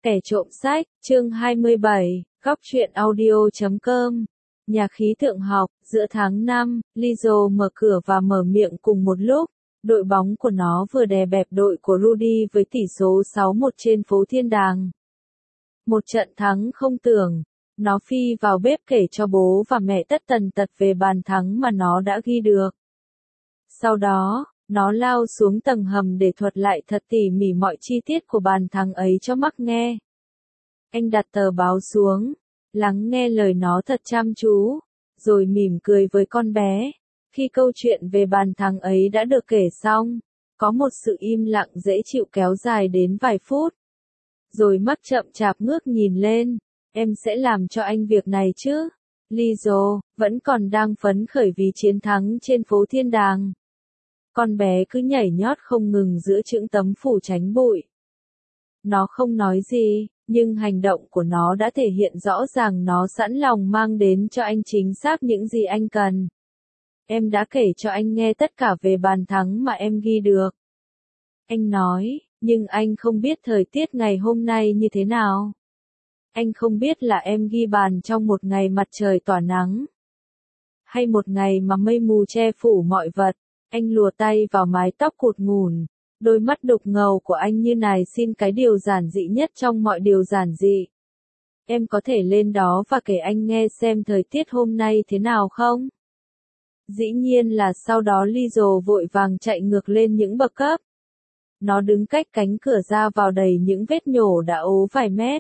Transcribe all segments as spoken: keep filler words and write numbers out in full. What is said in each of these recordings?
Kẻ trộm sách, chương hai mươi bảy, góc truyện audio chấm com. Nhà khí tượng học, giữa tháng năm, Lizzo mở cửa và mở miệng cùng một lúc. Đội bóng của nó vừa đè bẹp đội của Rudy với tỷ số sáu một trên phố Thiên Đàng. Một trận thắng không tưởng. Nó phi vào bếp kể cho bố và mẹ tất tần tật về bàn thắng mà nó đã ghi được. Sau đó, nó lao xuống tầng hầm để thuật lại thật tỉ mỉ mọi chi tiết của bàn thắng ấy cho Mark nghe. Anh đặt tờ báo xuống, lắng nghe lời nó thật chăm chú, rồi mỉm cười với con bé. Khi câu chuyện về bàn thắng ấy đã được kể xong, có một sự im lặng dễ chịu kéo dài đến vài phút. Rồi Mark chậm chạp ngước nhìn lên, em sẽ làm cho anh việc này chứ? Lizzo vẫn còn đang phấn khởi vì chiến thắng trên phố Thiên Đàng. Con bé cứ nhảy nhót không ngừng giữa những tấm phủ tránh bụi. Nó không nói gì, nhưng hành động của nó đã thể hiện rõ ràng nó sẵn lòng mang đến cho anh chính xác những gì anh cần. Em đã kể cho anh nghe tất cả về bàn thắng mà em ghi được. Anh nói, nhưng anh không biết thời tiết ngày hôm nay như thế nào. Anh không biết là em ghi bàn trong một ngày mặt trời tỏa nắng, hay một ngày mà mây mù che phủ mọi vật. Anh lùa tay vào mái tóc cụt ngủn, đôi mắt đục ngầu của anh như nài xin cái điều giản dị nhất trong mọi điều giản dị. Em có thể lên đó và kể anh nghe xem thời tiết hôm nay thế nào không? Dĩ nhiên là sau đó Lizzo vội vàng chạy ngược lên những bậc cấp. Nó đứng cách cánh cửa ra vào đầy những vết nhổ đã ố vài mét.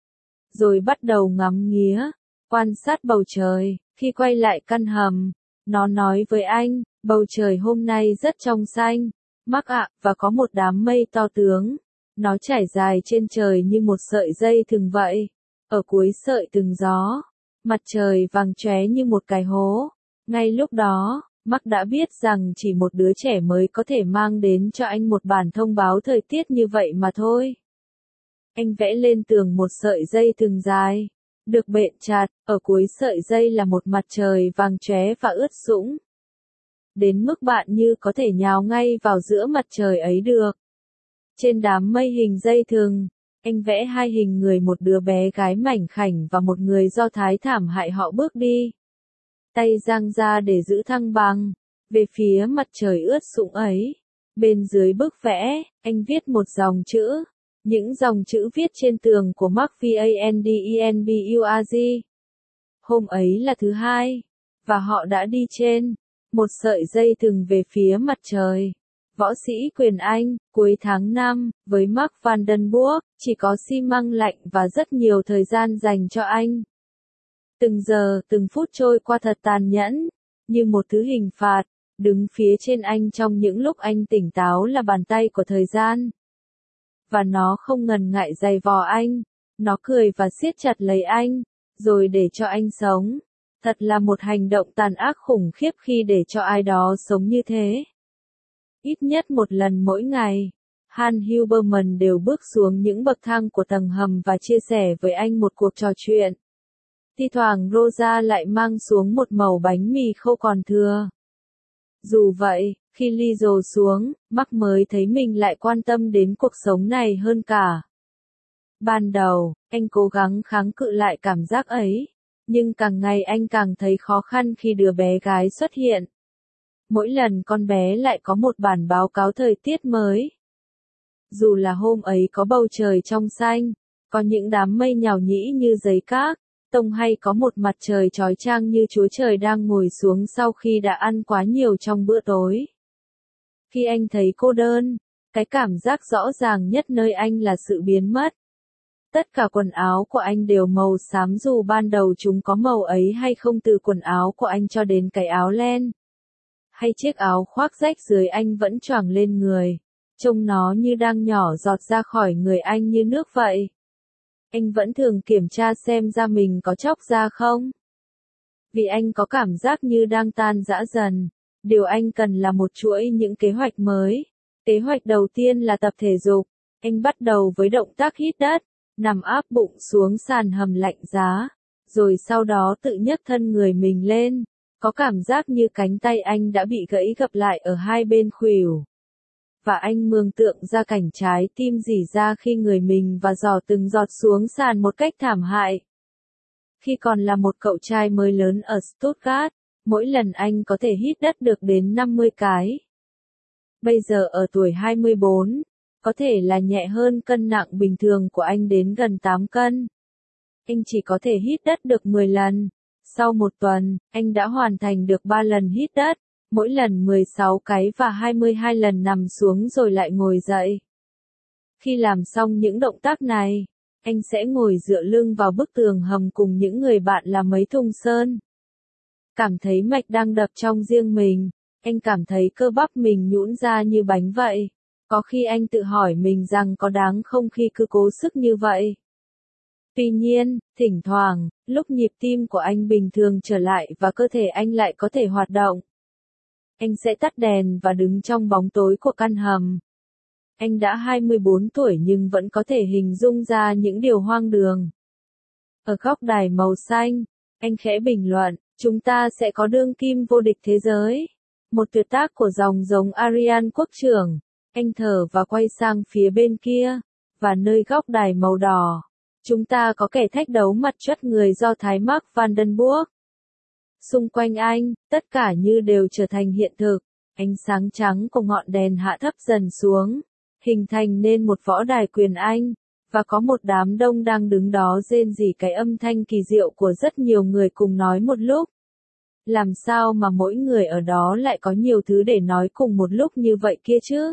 Rồi bắt đầu ngắm nghía, quan sát bầu trời. Khi quay lại căn hầm, nó nói với anh, bầu trời hôm nay rất trong xanh, Mark ạ, và có một đám mây to tướng. Nó trải dài trên trời như một sợi dây thừng vậy. Ở cuối sợi thừng gió, mặt trời vàng chóe như một cái hố. Ngay lúc đó, Mark đã biết rằng chỉ một đứa trẻ mới có thể mang đến cho anh một bản thông báo thời tiết như vậy mà thôi. Anh vẽ lên tường một sợi dây thừng dài, được bện chặt, ở cuối sợi dây là một mặt trời vàng chóe và ướt sũng. Đến mức bạn như có thể nhào ngay vào giữa mặt trời ấy được. Trên đám mây hình dây thừng, anh vẽ hai hình người, một đứa bé gái mảnh khảnh và một người Do Thái thảm hại. Họ bước đi, tay dang ra để giữ thăng bằng, về phía mặt trời ướt sũng ấy. Bên dưới bức vẽ, anh viết một dòng chữ. Những dòng chữ viết trên tường của Mark Vandenberg. Hôm ấy là thứ hai, và họ đã đi trên một sợi dây thừng về phía mặt trời. Võ sĩ quyền Anh, cuối tháng năm, với Mark Vandenberg, chỉ có xi măng lạnh và rất nhiều thời gian dành cho anh. Từng giờ, từng phút trôi qua thật tàn nhẫn, như một thứ hình phạt, đứng phía trên anh trong những lúc anh tỉnh táo là bàn tay của thời gian. Và nó không ngần ngại giày vò anh, nó cười và siết chặt lấy anh, rồi để cho anh sống. Thật là một hành động tàn ác khủng khiếp khi để cho ai đó sống như thế. Ít nhất một lần mỗi ngày, Han Huberman đều bước xuống những bậc thang của tầng hầm và chia sẻ với anh một cuộc trò chuyện. Thi thoảng Rosa lại mang xuống một mẩu bánh mì khô còn thừa. Dù vậy, khi Lizzo xuống, Mark mới thấy mình lại quan tâm đến cuộc sống này hơn cả. Ban đầu, anh cố gắng kháng cự lại cảm giác ấy, nhưng càng ngày anh càng thấy khó khăn khi đứa bé gái xuất hiện. Mỗi lần con bé lại có một bản báo cáo thời tiết mới. Dù là hôm ấy có bầu trời trong xanh, có những đám mây nhào nhĩ như giấy cát, tông hay có một mặt trời chói chang như Chúa Trời đang ngồi xuống sau khi đã ăn quá nhiều trong bữa tối. Khi anh thấy cô đơn, cái cảm giác rõ ràng nhất nơi anh là sự biến mất. Tất cả quần áo của anh đều màu xám dù ban đầu chúng có màu ấy hay không, từ quần áo của anh cho đến cái áo len. Hay chiếc áo khoác rách dưới anh vẫn choàng lên người, trông nó như đang nhỏ giọt ra khỏi người anh như nước vậy. Anh vẫn thường kiểm tra xem da mình có chóc ra không. Vì anh có cảm giác như đang tan rã dần. Điều anh cần là một chuỗi những kế hoạch mới. Kế hoạch đầu tiên là tập thể dục. Anh bắt đầu với động tác hít đất, nằm áp bụng xuống sàn hầm lạnh giá, rồi sau đó tự nhấc thân người mình lên. Có cảm giác như cánh tay anh đã bị gãy gập lại ở hai bên khuỷu. và anh mường tượng ra cảnh trái tim rỉ ra khi người mình và giò từng giọt xuống sàn một cách thảm hại. Khi còn là một cậu trai mới lớn ở Stuttgart, mỗi lần anh có thể hít đất được đến năm mươi cái. Bây giờ ở tuổi hai mươi bốn, có thể là nhẹ hơn cân nặng bình thường của anh đến gần tám cân. Anh chỉ có thể hít đất được mười lần. Sau một tuần, anh đã hoàn thành được ba lần hít đất, mỗi lần mười sáu cái và hai mươi hai lần nằm xuống rồi lại ngồi dậy. Khi làm xong những động tác này, anh sẽ ngồi dựa lưng vào bức tường hầm cùng những người bạn là mấy thùng sơn. Cảm thấy mạch đang đập trong riêng mình, anh cảm thấy cơ bắp mình nhũn ra như bánh vậy. Có khi anh tự hỏi mình rằng có đáng không khi cứ cố sức như vậy. Tuy nhiên, thỉnh thoảng, lúc nhịp tim của anh bình thường trở lại và cơ thể anh lại có thể hoạt động, anh sẽ tắt đèn và đứng trong bóng tối của căn hầm. Anh đã hai mươi bốn tuổi nhưng vẫn có thể hình dung ra những điều hoang đường. Ở góc đài màu xanh, anh khẽ bình luận, chúng ta sẽ có đương kim vô địch thế giới. Một tuyệt tác của dòng giống Arian quốc trưởng. Anh thở và quay sang phía bên kia, và nơi góc đài màu đỏ, chúng ta có kẻ thách đấu mặt chất người Do Thái Mark Vandenburg. Xung quanh anh, tất cả như đều trở thành hiện thực, ánh sáng trắng của ngọn đèn hạ thấp dần xuống, hình thành nên một võ đài quyền Anh, và có một đám đông đang đứng đó rên rỉ cái âm thanh kỳ diệu của rất nhiều người cùng nói một lúc. Làm sao mà mỗi người ở đó lại có nhiều thứ để nói cùng một lúc như vậy kia chứ?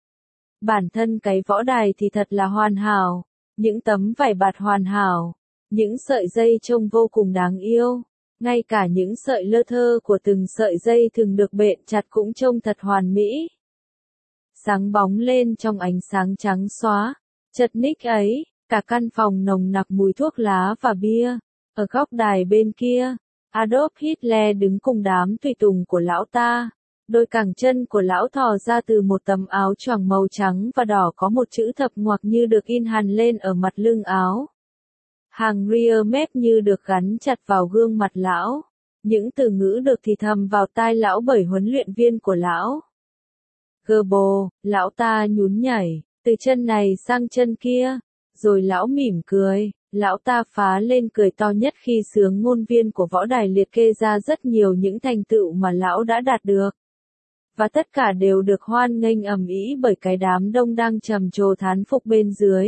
Bản thân cái võ đài thì thật là hoàn hảo, những tấm vải bạt hoàn hảo, những sợi dây trông vô cùng đáng yêu, ngay cả những sợi lơ thơ của từng sợi dây thường được bện chặt cũng trông thật hoàn mỹ. Sáng bóng lên trong ánh sáng trắng xóa, chật ních ấy, cả căn phòng nồng nặc mùi thuốc lá và bia. Ở góc đài bên kia, Adolf Hitler đứng cùng đám tùy tùng của lão ta. Đôi cẳng chân của lão thò ra từ một tấm áo choàng màu trắng và đỏ có một chữ thập ngoặc như được in hằn lên ở mặt lưng áo. Hàng rear mép như được gắn chặt vào gương mặt lão. Những từ ngữ được thì thầm vào tai lão bởi huấn luyện viên của lão. Goebbels, lão ta nhún nhảy, từ chân này sang chân kia, rồi lão mỉm cười. Lão ta phá lên cười to nhất khi sướng ngôn viên của võ đài liệt kê ra rất nhiều những thành tựu mà lão đã đạt được. Và tất cả đều được hoan nghênh ầm ĩ bởi cái đám đông đang trầm trồ thán phục bên dưới.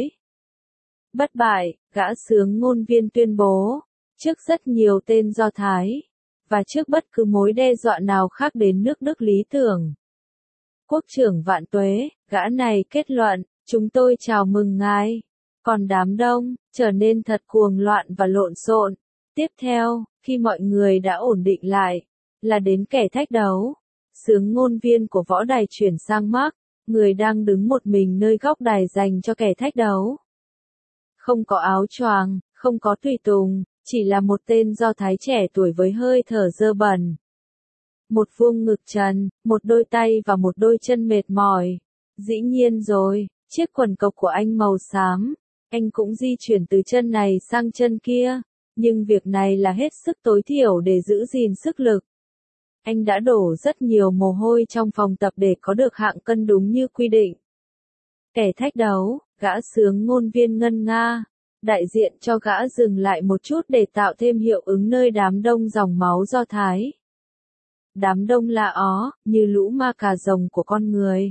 Bất bại, gã sướng ngôn viên tuyên bố, trước rất nhiều tên Do Thái, và trước bất cứ mối đe dọa nào khác đến nước Đức lý tưởng. Quốc trưởng vạn tuế, gã này kết luận, chúng tôi chào mừng ngài. Còn đám đông, trở nên thật cuồng loạn và lộn xộn. Tiếp theo, khi mọi người đã ổn định lại, là đến kẻ thách đấu. Sướng ngôn viên của võ đài chuyển sang Mark, người đang đứng một mình nơi góc đài dành cho kẻ thách đấu. Không có áo choàng, không có tùy tùng, chỉ là một tên Do Thái trẻ tuổi với hơi thở dơ bẩn. Một vuông ngực trần, một đôi tay và một đôi chân mệt mỏi. Dĩ nhiên rồi, chiếc quần cộc của anh màu xám. Anh cũng di chuyển từ chân này sang chân kia, nhưng việc này là hết sức tối thiểu để giữ gìn sức lực. Anh đã đổ rất nhiều mồ hôi trong phòng tập để có được hạng cân đúng như quy định. Kẻ thách đấu, gã sướng ngôn viên ngân nga, đại diện cho gã dừng lại một chút để tạo thêm hiệu ứng nơi đám đông dòng máu Do Thái. Đám đông la ó, như lũ ma cà rồng của con người.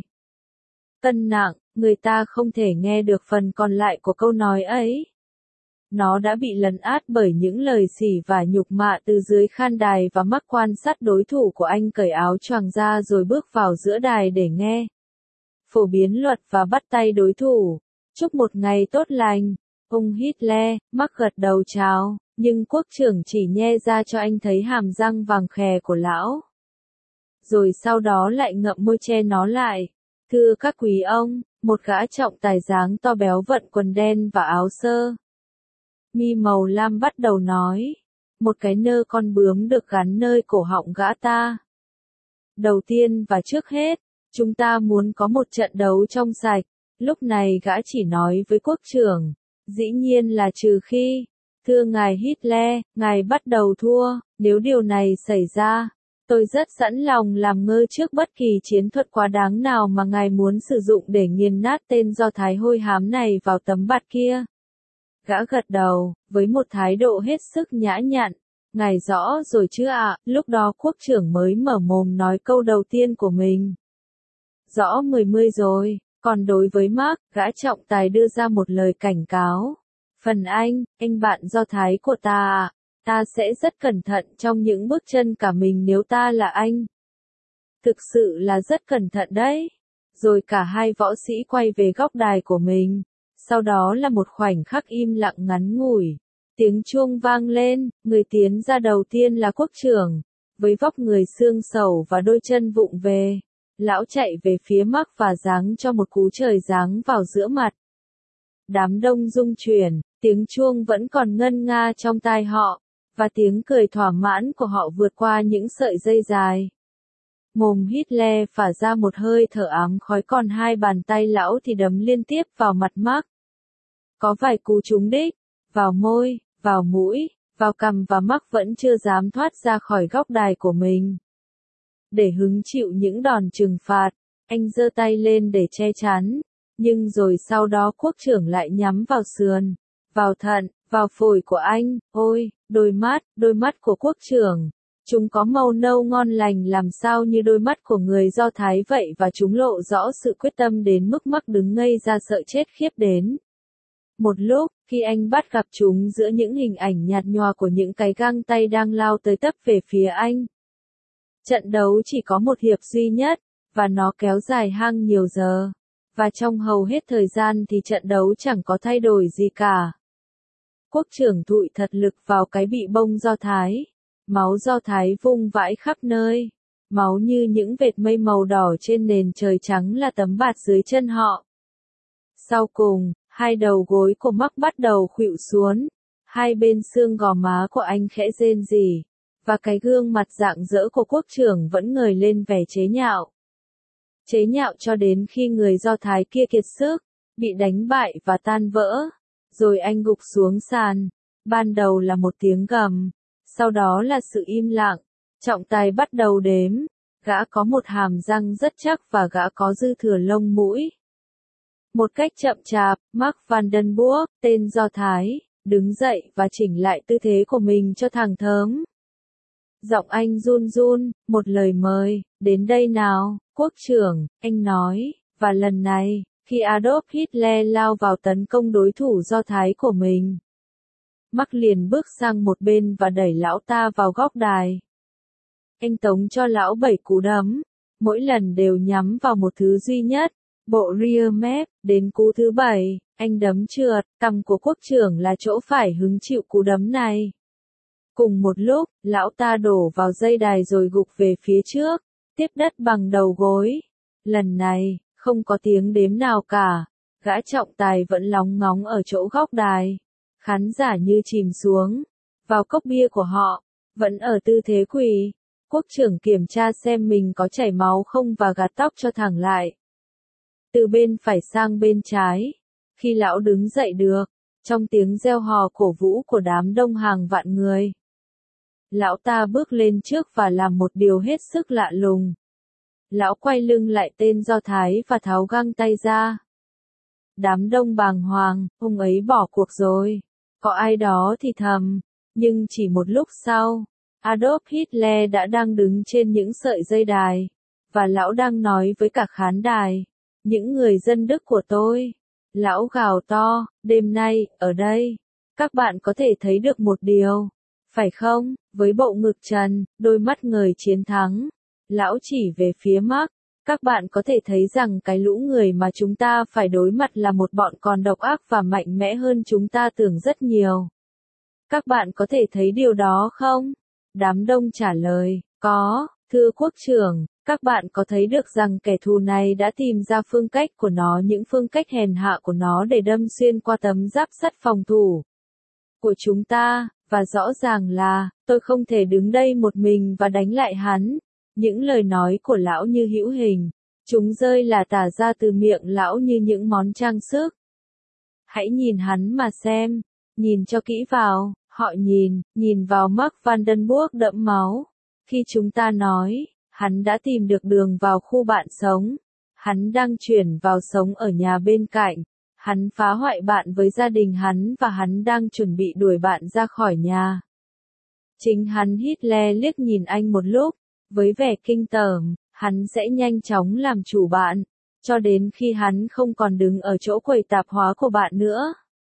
Cân nặng, người ta không thể nghe được phần còn lại của câu nói ấy. Nó đã bị lấn át bởi những lời sỉ và nhục mạ từ dưới khan đài và mắt quan sát đối thủ của anh cởi áo choàng ra rồi bước vào giữa đài để nghe. Phổ biến luật và bắt tay đối thủ. Chúc một ngày tốt lành. Ông Hitler, Mark gật đầu chào, nhưng quốc trưởng chỉ nhe ra cho anh thấy hàm răng vàng khè của lão. Rồi sau đó lại ngậm môi che nó lại. Thưa các quý ông, một gã trọng tài dáng to béo vận quần đen và áo sơ mi màu lam bắt đầu nói. Một cái nơ con bướm được gắn nơi cổ họng gã ta. Đầu tiên và trước hết, chúng ta muốn có một trận đấu trong sạch. Lúc này gã chỉ nói với quốc trưởng. Dĩ nhiên là trừ khi, thưa ngài Hitler, ngài bắt đầu thua, nếu điều này xảy ra, Tôi rất sẵn lòng làm ngơ trước bất kỳ chiến thuật quá đáng nào mà ngài muốn sử dụng để nghiền nát tên Do Thái hôi hám này vào tấm bạt kia. Gã gật đầu, với một thái độ hết sức nhã nhặn. Ngài rõ rồi chứ ạ, lúc đó quốc trưởng mới mở mồm nói câu đầu tiên của mình. Rõ mười mươi rồi, còn đối với Mark, gã trọng tài đưa ra một lời cảnh cáo. Phần anh, anh bạn Do Thái của ta ạ, ta sẽ rất cẩn thận trong những bước chân cả mình nếu ta là anh. Thực sự là rất cẩn thận đấy. Rồi cả hai võ sĩ quay về góc đài của mình. Sau đó là một khoảnh khắc im lặng ngắn ngủi. Tiếng chuông vang lên, người tiến ra đầu tiên là quốc trưởng. Với vóc người xương sầu và đôi chân vụng về, lão chạy về phía Mark và giáng cho một cú trời giáng vào giữa mặt. Đám đông rung chuyển, tiếng chuông vẫn còn ngân nga trong tai họ, và tiếng cười thỏa mãn của họ vượt qua những sợi dây dài. Mồm Hitler phả ra một hơi thở ám khói, còn hai bàn tay lão thì đấm liên tiếp vào mặt Mark. Có vài cú trúng đích, vào môi, vào mũi, vào cằm, và Mark vẫn chưa dám thoát ra khỏi góc đài của mình. Để hứng chịu những đòn trừng phạt, anh giơ tay lên để che chắn, nhưng rồi sau đó quốc trưởng lại nhắm vào sườn, vào thận, vào phổi của anh. Ôi, đôi mắt, đôi mắt của quốc trưởng. Chúng có màu nâu ngon lành làm sao như đôi mắt của người Do Thái vậy, và chúng lộ rõ sự quyết tâm đến mức Mark đứng ngây ra sợ chết khiếp đến. Một lúc, khi anh bắt gặp chúng giữa những hình ảnh nhạt nhòa của những cái găng tay đang lao tới tấp về phía anh. Trận đấu chỉ có một hiệp duy nhất, và nó kéo dài hàng nhiều giờ. Và trong hầu hết thời gian thì trận đấu chẳng có thay đổi gì cả. Quốc trưởng thụi thật lực vào cái bị bông Do Thái. Máu Do Thái vung vãi khắp nơi. Máu như những vệt mây màu đỏ trên nền trời trắng là tấm bạt dưới chân họ. Sau cùng, hai đầu gối của Mark bắt đầu khuỵu xuống. Hai bên xương gò má của anh khẽ rên rỉ. Và cái gương mặt rạng rỡ của quốc trưởng vẫn ngời lên vẻ chế nhạo. Chế nhạo cho đến khi người Do Thái kia kiệt sức, bị đánh bại và tan vỡ. Rồi anh gục xuống sàn. Ban đầu là một tiếng gầm. Sau đó là sự im lặng. Trọng tài bắt đầu đếm. Gã có một hàm răng rất chắc và gã có dư thừa lông mũi. Một cách chậm chạp, Mark Vandenburg, tên Do Thái, đứng dậy và chỉnh lại tư thế của mình cho thẳng thớm. Giọng anh run run, một lời mời, đến đây nào, quốc trưởng, anh nói, và lần này, khi Adolf Hitler lao vào tấn công đối thủ Do Thái của mình, Mark liền bước sang một bên và đẩy lão ta vào góc đài. Anh tống cho lão bảy cú đấm, mỗi lần đều nhắm vào một thứ duy nhất, bộ rear mép. Đến cú thứ bảy, anh đấm trượt, cằm của quốc trưởng là chỗ phải hứng chịu cú đấm này. Cùng một lúc, lão ta đổ vào dây đài rồi gục về phía trước, tiếp đất bằng đầu gối. Lần này, không có tiếng đếm nào cả, gã trọng tài vẫn lóng ngóng ở chỗ góc đài. Khán giả như chìm xuống vào cốc bia của họ, vẫn ở tư thế quỳ. Quốc trưởng kiểm tra xem mình có chảy máu không và gạt tóc cho thẳng lại. Từ bên phải sang bên trái. Khi lão đứng dậy được, trong tiếng reo hò cổ vũ của đám đông hàng vạn người, lão ta bước lên trước và làm một điều hết sức lạ lùng. Lão quay lưng lại tên Do Thái và tháo găng tay ra. Đám đông bàng hoàng, ông ấy bỏ cuộc rồi. Có ai đó thì thầm, nhưng chỉ một lúc sau, Adolf Hitler đã đang đứng trên những sợi dây đài, và lão đang nói với cả khán đài, những người dân Đức của tôi. Lão gào to, đêm nay, ở đây, các bạn có thể thấy được một điều, phải không? Với bộ ngực trần, đôi mắt ngời chiến thắng, lão chỉ về phía Mark. Các bạn có thể thấy rằng cái lũ người mà chúng ta phải đối mặt là một bọn còn độc ác và mạnh mẽ hơn chúng ta tưởng rất nhiều. Các bạn có thể thấy điều đó không? Đám đông trả lời, có, thưa quốc trưởng. Các bạn có thấy được rằng kẻ thù này đã tìm ra phương cách của nó, những phương cách hèn hạ của nó để đâm xuyên qua tấm giáp sắt phòng thủ của chúng ta, và rõ ràng là, tôi không thể đứng đây một mình và đánh lại hắn. Những lời nói của lão như hữu hình, chúng rơi là tả ra từ miệng lão như những món trang sức. Hãy nhìn hắn mà xem, nhìn cho kỹ vào, họ nhìn, nhìn vào Mark Vandenburg đẫm máu. Khi chúng ta nói, hắn đã tìm được đường vào khu bạn sống, hắn đang chuyển vào sống ở nhà bên cạnh, hắn phá hoại bạn với gia đình hắn và hắn đang chuẩn bị đuổi bạn ra khỏi nhà. Chính hắn Hitler liếc nhìn anh một lúc, với vẻ kinh tởm, hắn sẽ nhanh chóng làm chủ bạn, cho đến khi hắn không còn đứng ở chỗ quầy tạp hóa của bạn nữa,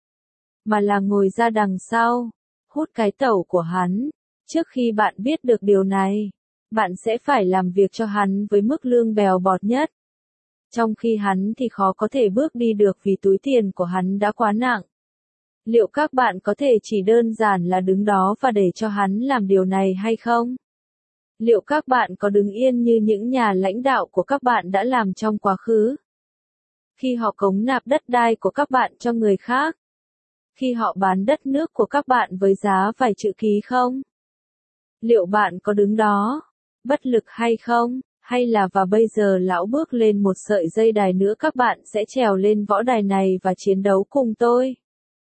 mà là ngồi ra đằng sau, hút cái tẩu của hắn. Trước khi bạn biết được điều này, bạn sẽ phải làm việc cho hắn với mức lương bèo bọt nhất. Trong khi hắn thì khó có thể bước đi được vì túi tiền của hắn đã quá nặng. Liệu các bạn có thể chỉ đơn giản là đứng đó và để cho hắn làm điều này hay không? Liệu các bạn có đứng yên như những nhà lãnh đạo của các bạn đã làm trong quá khứ? Khi họ cống nạp đất đai của các bạn cho người khác? Khi họ bán đất nước của các bạn với giá vài chữ ký không? Liệu bạn có đứng đó, bất lực hay không? Hay là và bây giờ lão bước lên một sợi dây đài nữa các bạn sẽ trèo lên võ đài này và chiến đấu cùng tôi?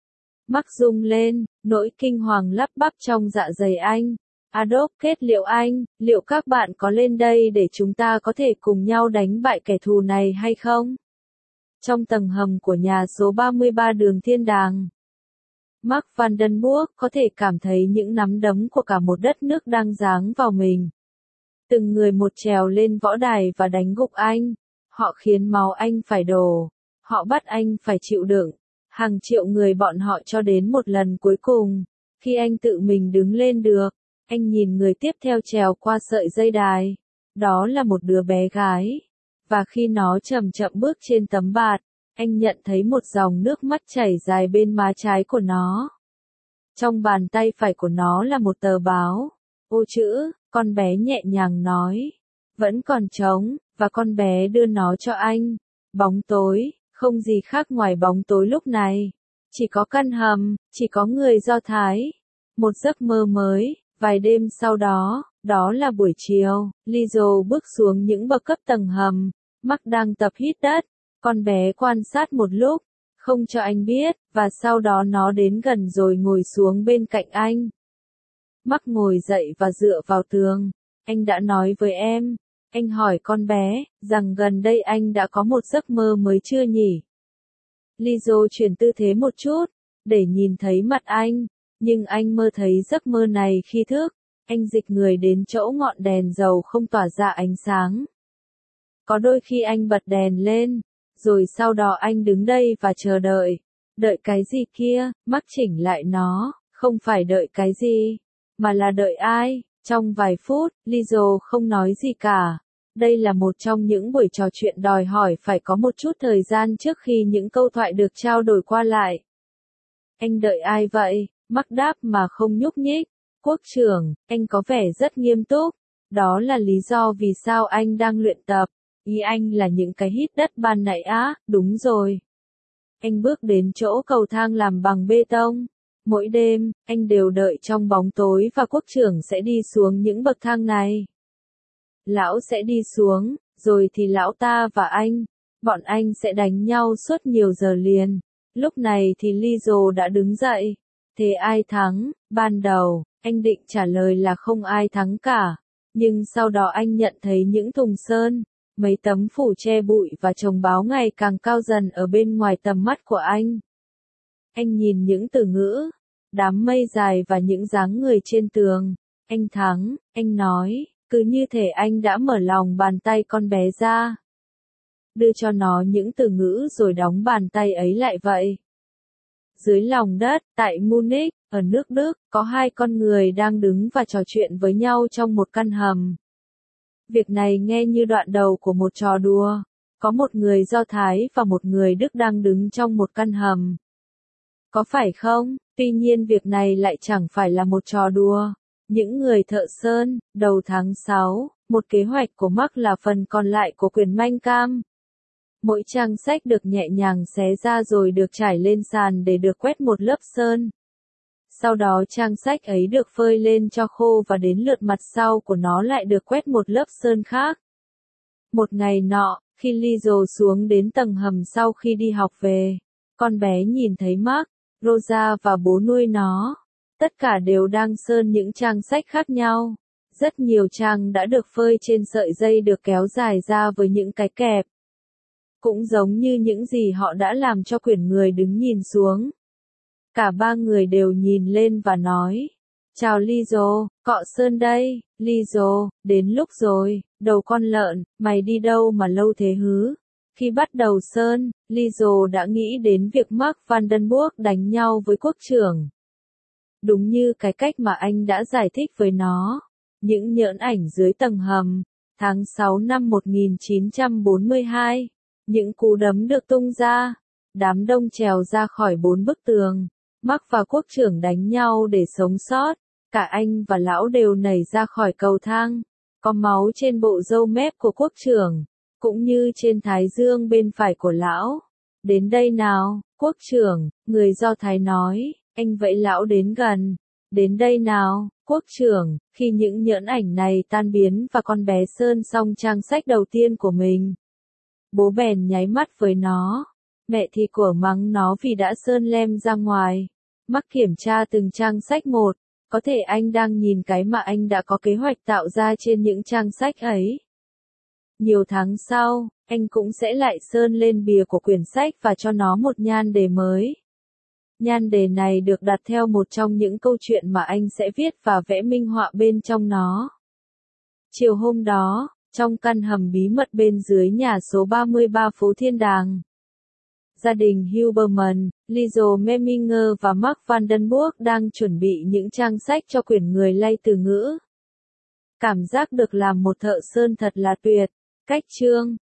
Mắt rung lên, nỗi kinh hoàng lắp bắp trong dạ dày anh. Adolf kết liệu anh, liệu các bạn có lên đây để chúng ta có thể cùng nhau đánh bại kẻ thù này hay không? Trong tầng hầm của nhà số ba mươi ba đường Thiên Đàng, Mark Vandenberg có thể cảm thấy những nắm đấm của cả một đất nước đang giáng vào mình. Từng người một trèo lên võ đài và đánh gục anh. Họ khiến máu anh phải đổ. Họ bắt anh phải chịu đựng. Hàng triệu người bọn họ cho đến một lần cuối cùng. Khi anh tự mình đứng lên được, anh nhìn người tiếp theo trèo qua sợi dây đài. Đó là một đứa bé gái. Và khi nó chậm chậm bước trên tấm bạt, anh nhận thấy một dòng nước mắt chảy dài bên má trái của nó. Trong bàn tay phải của nó là một tờ báo. Ô chữ, con bé nhẹ nhàng nói. Vẫn còn trống, và con bé đưa nó cho anh. Bóng tối, không gì khác ngoài bóng tối lúc này. Chỉ có căn hầm, chỉ có người Do Thái. Một giấc mơ mới, vài đêm sau đó, đó là buổi chiều, Lizo bước xuống những bậc cấp tầng hầm. Mark đang tập hít đất. Con bé quan sát một lúc, không cho anh biết, và sau đó nó đến gần rồi ngồi xuống bên cạnh anh. Mark ngồi dậy và dựa vào tường. Anh đã nói với em, anh hỏi con bé, rằng gần đây anh đã có một giấc mơ mới chưa nhỉ? Lizo chuyển tư thế một chút, để nhìn thấy mặt anh, nhưng anh mơ thấy giấc mơ này khi thức. Anh dịch người đến chỗ ngọn đèn dầu không tỏa ra ánh sáng. Có đôi khi anh bật đèn lên, rồi sau đó anh đứng đây và chờ đợi. Đợi cái gì kia? Mark chỉnh lại nó, không phải đợi cái gì, mà là đợi ai? Trong vài phút, Lizo không nói gì cả. Đây là một trong những buổi trò chuyện đòi hỏi phải có một chút thời gian trước khi những câu thoại được trao đổi qua lại. Anh đợi ai vậy? Mark đáp mà không nhúc nhích. Quốc trưởng, anh có vẻ rất nghiêm túc. Đó là lý do vì sao anh đang luyện tập. Ý anh là những cái hít đất ban nãy á, đúng rồi. Anh bước đến chỗ cầu thang làm bằng bê tông. Mỗi đêm, anh đều đợi trong bóng tối và quốc trưởng sẽ đi xuống những bậc thang này. Lão sẽ đi xuống, rồi thì lão ta và anh, bọn anh sẽ đánh nhau suốt nhiều giờ liền. Lúc này thì Lizo đã đứng dậy. Thế ai thắng? Ban đầu, anh định trả lời là không ai thắng cả. Nhưng sau đó anh nhận thấy những thùng sơn, mấy tấm phủ che bụi và chồng báo ngày càng cao dần ở bên ngoài tầm mắt của anh. Anh nhìn những từ ngữ, đám mây dài và những dáng người trên tường. Anh thắng, anh nói, cứ như thể anh đã mở lòng bàn tay con bé ra. Đưa cho nó những từ ngữ rồi đóng bàn tay ấy lại vậy. Dưới lòng đất, tại Munich, ở nước Đức, có hai con người đang đứng và trò chuyện với nhau trong một căn hầm. Việc này nghe như đoạn đầu của một trò đùa. Có một người Do Thái và một người Đức đang đứng trong một căn hầm. Có phải không? Tuy nhiên việc này lại chẳng phải là một trò đùa. Những người thợ sơn, đầu tháng sáu, một kế hoạch của Mark là phần còn lại của quyển Mein Kampf. Mỗi trang sách được nhẹ nhàng xé ra rồi được trải lên sàn để được quét một lớp sơn. Sau đó trang sách ấy được phơi lên cho khô và đến lượt mặt sau của nó lại được quét một lớp sơn khác. Một ngày nọ, khi Lizo xuống đến tầng hầm sau khi đi học về, con bé nhìn thấy Mark, Rosa và bố nuôi nó. Tất cả đều đang sơn những trang sách khác nhau. Rất nhiều trang đã được phơi trên sợi dây được kéo dài ra với những cái kẹp. Cũng giống như những gì họ đã làm cho quyển người đứng nhìn xuống. Cả ba người đều nhìn lên và nói. Chào Lizzo, cọ sơn đây, Lizzo, đến lúc rồi, đầu con lợn, mày đi đâu mà lâu thế hứ? Khi bắt đầu sơn, Lizzo đã nghĩ đến việc Mark Vandenberg đánh nhau với quốc trưởng. Đúng như cái cách mà anh đã giải thích với nó. Những nhỡn ảnh dưới tầng hầm, tháng sáu năm một nghìn chín trăm bốn mươi hai. Những cú đấm được tung ra, đám đông trèo ra khỏi bốn bức tường. Mark và quốc trưởng đánh nhau để sống sót. Cả anh và lão đều nảy ra khỏi cầu thang. Có máu trên bộ râu mép của quốc trưởng, cũng như trên thái dương bên phải của lão. Đến đây nào, quốc trưởng, người Do Thái nói, anh vẫy lão đến gần. Đến đây nào, quốc trưởng, khi những nhỡn ảnh này tan biến và con bé sơn xong trang sách đầu tiên của mình. Bố bèn nháy mắt với nó. Mẹ thì của mắng nó vì đã sơn lem ra ngoài. Mark kiểm tra từng trang sách một. Có thể anh đang nhìn cái mà anh đã có kế hoạch tạo ra trên những trang sách ấy. Nhiều tháng sau, anh cũng sẽ lại sơn lên bìa của quyển sách và cho nó một nhan đề mới. Nhan đề này được đặt theo một trong những câu chuyện mà anh sẽ viết và vẽ minh họa bên trong nó. Chiều hôm đó, trong căn hầm bí mật bên dưới nhà số ba mươi ba phố Thiên Đàng, gia đình Huberman, Lizzo Meminger và Mark Vandenberg đang chuẩn bị những trang sách cho quyển người lay từ ngữ. Cảm giác được làm một thợ sơn thật là tuyệt. Cách chương